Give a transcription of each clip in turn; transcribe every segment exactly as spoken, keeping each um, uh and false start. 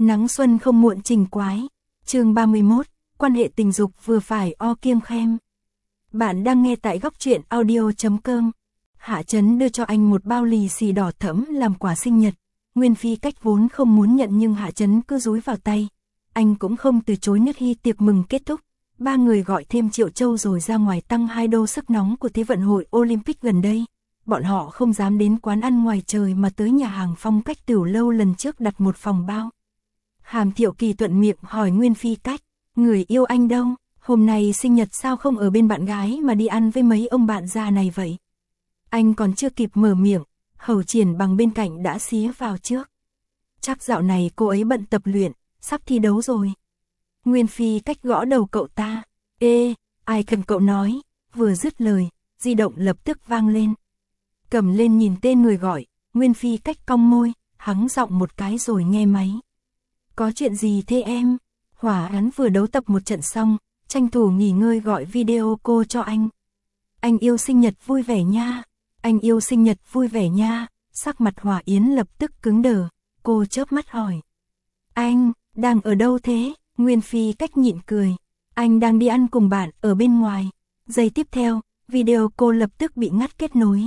Nắng xuân không muộn trình quái. Chương ba mươi mốt, quan hệ tình dục vừa phải o kiêng khem. Bạn đang nghe tại góc truyện audio chấm com. Hạ Trấn đưa cho anh một bao lì xì đỏ thẫm làm quà sinh nhật. Nguyên Phi Cách vốn không muốn nhận nhưng Hạ Trấn cứ dúi vào tay. Anh cũng không từ chối. Nước khi tiệc mừng kết thúc, ba người gọi thêm Triệu Châu rồi ra ngoài tăng hai đô sức nóng của Thế vận hội Olympic gần đây. Bọn họ không dám đến quán ăn ngoài trời mà tới nhà hàng phong cách tiểu lâu lần trước đặt một phòng bao. Hàm Thiệu Kỳ thuận miệng hỏi Nguyên Phi Cách, người yêu anh đâu, hôm nay sinh nhật sao không ở bên bạn gái mà đi ăn với mấy ông bạn già này vậy? Anh còn chưa kịp mở miệng, Hầu Triển Bằng bên cạnh đã xía vào trước. Chắc dạo này cô ấy bận tập luyện, sắp thi đấu rồi. Nguyên Phi Cách gõ đầu cậu ta, ê, ai cần cậu nói, vừa dứt lời, di động lập tức vang lên. Cầm lên nhìn tên người gọi, Nguyên Phi Cách cong môi, hắng giọng một cái rồi nghe máy. Có chuyện gì thế em? Hỏa án vừa đấu tập một trận xong, tranh thủ nghỉ ngơi gọi video cô cho anh. Anh yêu sinh nhật vui vẻ nha, anh yêu sinh nhật vui vẻ nha. Sắc mặt Hỏa Yến lập tức cứng đờ, cô chớp mắt hỏi. Anh, đang ở đâu thế? Nguyên Phi Cách nhịn cười. Anh đang đi ăn cùng bạn ở bên ngoài. Giây tiếp theo, video cô lập tức bị ngắt kết nối.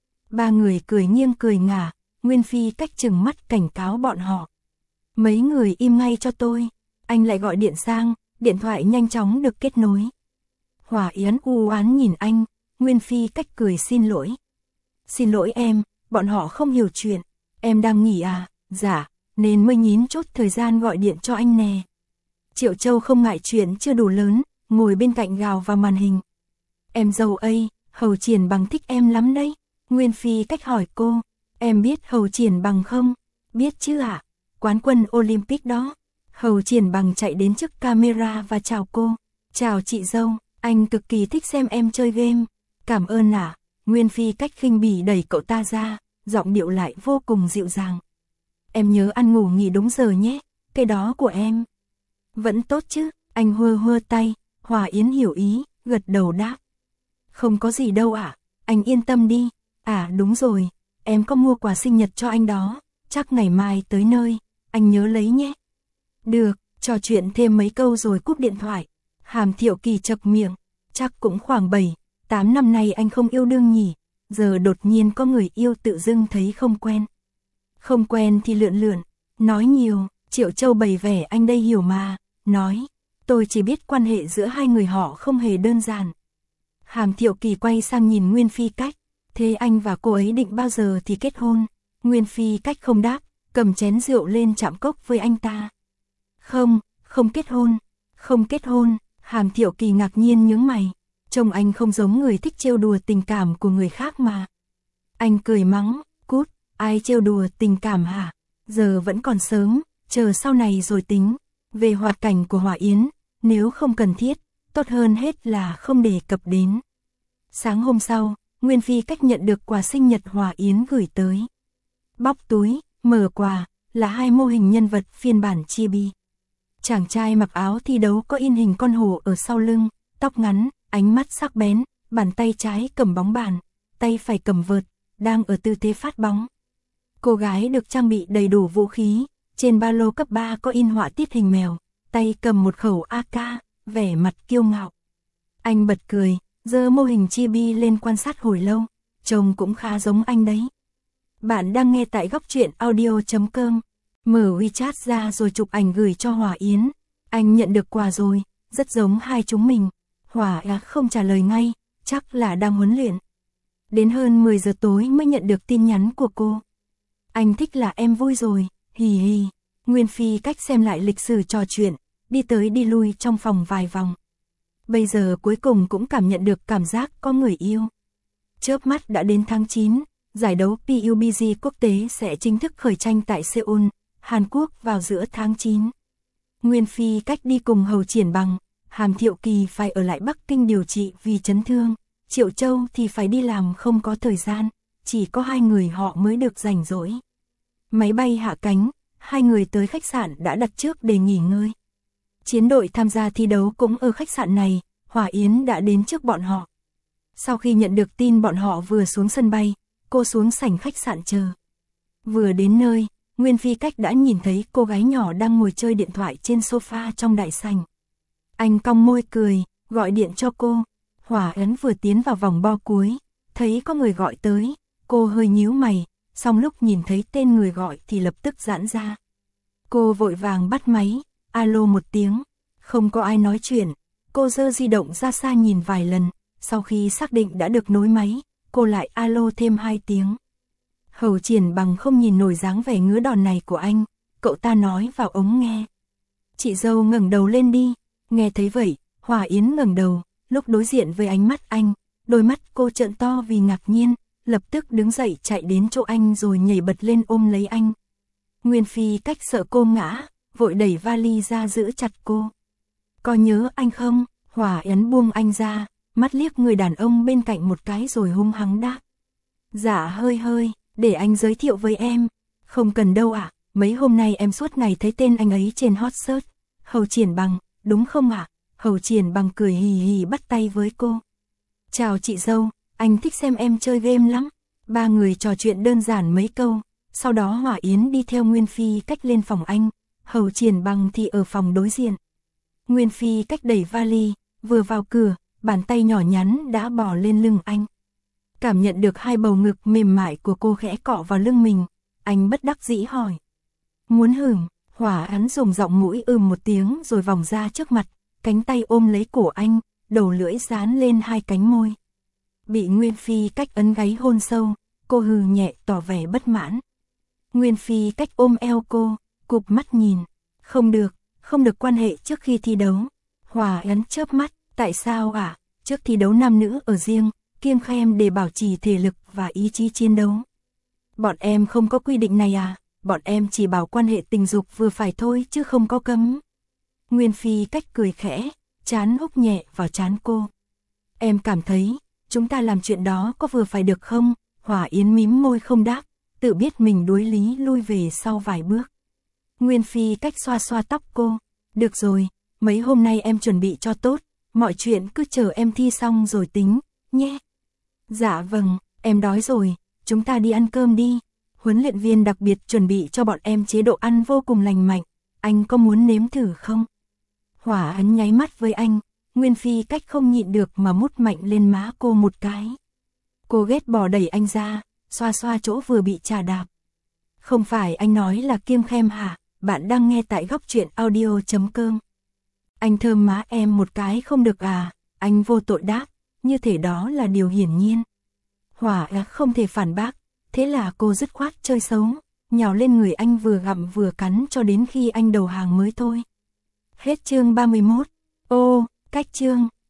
Ba người cười nghiêng cười ngả, Nguyên Phi Cách trừng mắt cảnh cáo bọn họ. Mấy người im ngay cho tôi, anh lại gọi điện sang, điện thoại nhanh chóng được kết nối. Hỏa Yến u oán nhìn anh, Nguyên Phi Cách cười xin lỗi. Xin lỗi em, bọn họ không hiểu chuyện, em đang nghỉ à, dạ, nên mới nhín chốt thời gian gọi điện cho anh nè. Triệu Châu không ngại chuyện chưa đủ lớn, ngồi bên cạnh gào vào màn hình. Em dâu ấy, Hầu Triển Bằng thích em lắm đấy. Nguyên Phi Cách hỏi cô, em biết Hầu Triển Bằng không? Biết chứ ạ, à? Quán quân Olympic đó. Hầu Triển Bằng chạy đến trước camera và chào cô. Chào chị dâu, anh cực kỳ thích xem em chơi game. Cảm ơn ạ. À? Nguyên Phi Cách khinh bỉ đẩy cậu ta ra, giọng điệu lại vô cùng dịu dàng. Em nhớ ăn ngủ nghỉ đúng giờ nhé, cái đó của em. Vẫn tốt chứ, anh hơ hơ tay, Hỏa Yến hiểu ý, gật đầu đáp. Không có gì đâu ạ, à? Anh yên tâm đi. À đúng rồi, em có mua quà sinh nhật cho anh đó, chắc ngày mai tới nơi, anh nhớ lấy nhé. Được, trò chuyện thêm mấy câu rồi cúp điện thoại. Hàm Thiệu Kỳ chậc miệng, chắc cũng khoảng bảy, tám năm nay anh không yêu đương nhỉ, giờ đột nhiên có người yêu tự dưng thấy không quen. Không quen thì lượn lượn, nói nhiều, Triệu Châu bày vẻ anh đây hiểu mà, nói, tôi chỉ biết quan hệ giữa hai người họ không hề đơn giản. Hàm Thiệu Kỳ quay sang nhìn Nguyên Phi Cách, thế anh và cô ấy định bao giờ thì kết hôn? Nguyên Phi Cách không đáp, cầm chén rượu lên chạm cốc với anh ta. Không, không kết hôn, không kết hôn. Hàm Thiệu Kỳ ngạc nhiên nhướng mày, trông anh không giống người thích trêu đùa tình cảm của người khác mà. Anh cười mắng, cút, ai trêu đùa tình cảm hả? Giờ vẫn còn sớm, chờ sau này rồi tính. Về hoạt cảnh của Hỏa Yến, nếu không cần thiết, tốt hơn hết là không đề cập đến. Sáng hôm sau, Nguyên Phi Cách nhận được quà sinh nhật Hỏa Yến gửi tới. Bóc túi, mở quà, là hai mô hình nhân vật phiên bản chibi. Chàng trai mặc áo thi đấu có in hình con hổ ở sau lưng, tóc ngắn, ánh mắt sắc bén, bàn tay trái cầm bóng bàn, tay phải cầm vợt, đang ở tư thế phát bóng. Cô gái được trang bị đầy đủ vũ khí, trên ba lô cấp ba có in họa tiết hình mèo, tay cầm một khẩu a ca, vẻ mặt kiêu ngạo. Anh bật cười, giơ mô hình chibi lên quan sát hồi lâu, trông cũng khá giống anh đấy. Bạn đang nghe tại góc truyện audio chấm com. Mở WeChat ra rồi chụp ảnh gửi cho Hỏa Yến. Anh nhận được quà rồi, rất giống hai chúng mình. Hỏa Yến không trả lời ngay, chắc là đang huấn luyện. Đến hơn mười giờ tối mới nhận được tin nhắn của cô. Anh thích là em vui rồi, hì hì. Nguyên Phi Cách xem lại lịch sử trò chuyện, đi tới đi lui trong phòng vài vòng. Bây giờ cuối cùng cũng cảm nhận được cảm giác có người yêu. Chớp mắt đã đến tháng chín. Giải đấu pê u bê giê quốc tế sẽ chính thức khởi tranh tại Seoul, Hàn Quốc vào giữa tháng chín. Nguyên Phi Cách đi cùng Hầu Triển Bằng, Hàm Thiệu Kỳ phải ở lại Bắc Kinh điều trị vì chấn thương, Triệu Châu thì phải đi làm không có thời gian, chỉ có hai người họ mới được rảnh rỗi. Máy bay hạ cánh, hai người tới khách sạn đã đặt trước để nghỉ ngơi. Chiến đội tham gia thi đấu cũng ở khách sạn này, Hỏa Yến đã đến trước bọn họ. Sau khi nhận được tin bọn họ vừa xuống sân bay, cô xuống sảnh khách sạn chờ. Vừa đến nơi, Nguyên Phi Cách đã nhìn thấy cô gái nhỏ đang ngồi chơi điện thoại trên sofa trong đại sảnh. Anh cong môi cười, gọi điện cho cô. Hỏa Ấn vừa tiến vào vòng bo cuối, thấy có người gọi tới, cô hơi nhíu mày, xong lúc nhìn thấy tên người gọi thì lập tức giãn ra. Cô vội vàng bắt máy, alo một tiếng, không có ai nói chuyện, cô giơ di động ra xa nhìn vài lần, sau khi xác định đã được nối máy, cô lại alo thêm hai tiếng. Hầu Triển Bằng không nhìn nổi dáng vẻ ngứa đòn này của anh, cậu ta nói vào ống nghe. Chị dâu ngẩng đầu lên đi, nghe thấy vậy, Hỏa Yến ngẩng đầu, lúc đối diện với ánh mắt anh, đôi mắt cô trợn to vì ngạc nhiên, lập tức đứng dậy chạy đến chỗ anh rồi nhảy bật lên ôm lấy anh. Nguyên Phi Cách sợ cô ngã, vội đẩy vali ra giữ chặt cô. Có nhớ anh không? Hỏa Yến buông anh ra, mắt liếc người đàn ông bên cạnh một cái rồi hung hăng đáp. Dạ hơi hơi, để anh giới thiệu với em. Không cần đâu ạ, à, mấy hôm nay em suốt ngày thấy tên anh ấy trên hot search. Hầu Triển Bằng, đúng không ạ? À? Hầu Triển Bằng cười hì hì bắt tay với cô. Chào chị dâu, anh thích xem em chơi game lắm. Ba người trò chuyện đơn giản mấy câu, sau đó Hỏa Yến đi theo Nguyên Phi Cách lên phòng anh, Hầu Triển Bằng thì ở phòng đối diện. Nguyên Phi Cách đẩy vali, vừa vào cửa, bàn tay nhỏ nhắn đã bò lên lưng anh. Cảm nhận được hai bầu ngực mềm mại của cô khẽ cọ vào lưng mình, anh bất đắc dĩ hỏi. Muốn hửng? Hỏa Yến dùng giọng mũi ừm một tiếng rồi vòng ra trước mặt, cánh tay ôm lấy cổ anh, đầu lưỡi dán lên hai cánh môi. Bị Nguyên Phi Cách ấn gáy hôn sâu, cô hừ nhẹ tỏ vẻ bất mãn. Nguyên Phi Cách ôm eo cô, cụp mắt nhìn. Không được, không được quan hệ trước khi thi đấu. Hỏa Yến chớp mắt, tại sao ạ? À? Trước thi đấu nam nữ ở riêng, kiêng khem để bảo trì thể lực và ý chí chiến đấu. Bọn em không có quy định này à? Bọn em chỉ bảo quan hệ tình dục vừa phải thôi chứ không có cấm. Nguyên Phi Cách cười khẽ, trán húc nhẹ vào trán cô. Em cảm thấy, chúng ta làm chuyện đó có vừa phải được không? Hỏa Yến mím môi không đáp, tự biết mình đối lý lui về sau vài bước. Nguyên Phi Cách xoa xoa tóc cô. Được rồi, mấy hôm nay em chuẩn bị cho tốt, mọi chuyện cứ chờ em thi xong rồi tính, nhé. Dạ vâng, em đói rồi, chúng ta đi ăn cơm đi. Huấn luyện viên đặc biệt chuẩn bị cho bọn em chế độ ăn vô cùng lành mạnh, anh có muốn nếm thử không? Hỏa Yến nháy mắt với anh, Nguyên Phi Cách không nhịn được mà mút mạnh lên má cô một cái. Cô ghét bỏ đẩy anh ra, xoa xoa chỗ vừa bị chà đạp. Không phải anh nói là kiêng khem hả? Bạn đang nghe tại góc truyện audio chấm com. Anh thơm má em một cái không được à? Anh vô tội đáp, như thể đó là điều hiển nhiên. Hỏa Yến không thể phản bác, thế là cô dứt khoát chơi xấu, nhào lên người anh vừa gặm vừa cắn cho đến khi anh đầu hàng mới thôi. Hết chương ba mươi mốt. Ô, cách chương.